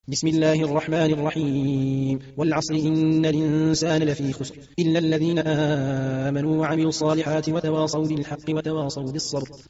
بسم الله الرحمن الرحيم والعصر إن الإنسان لفي خسر إلا الذين آمنوا وعملوا الصالحات وتواصوا بالحق وتواصوا بالصبر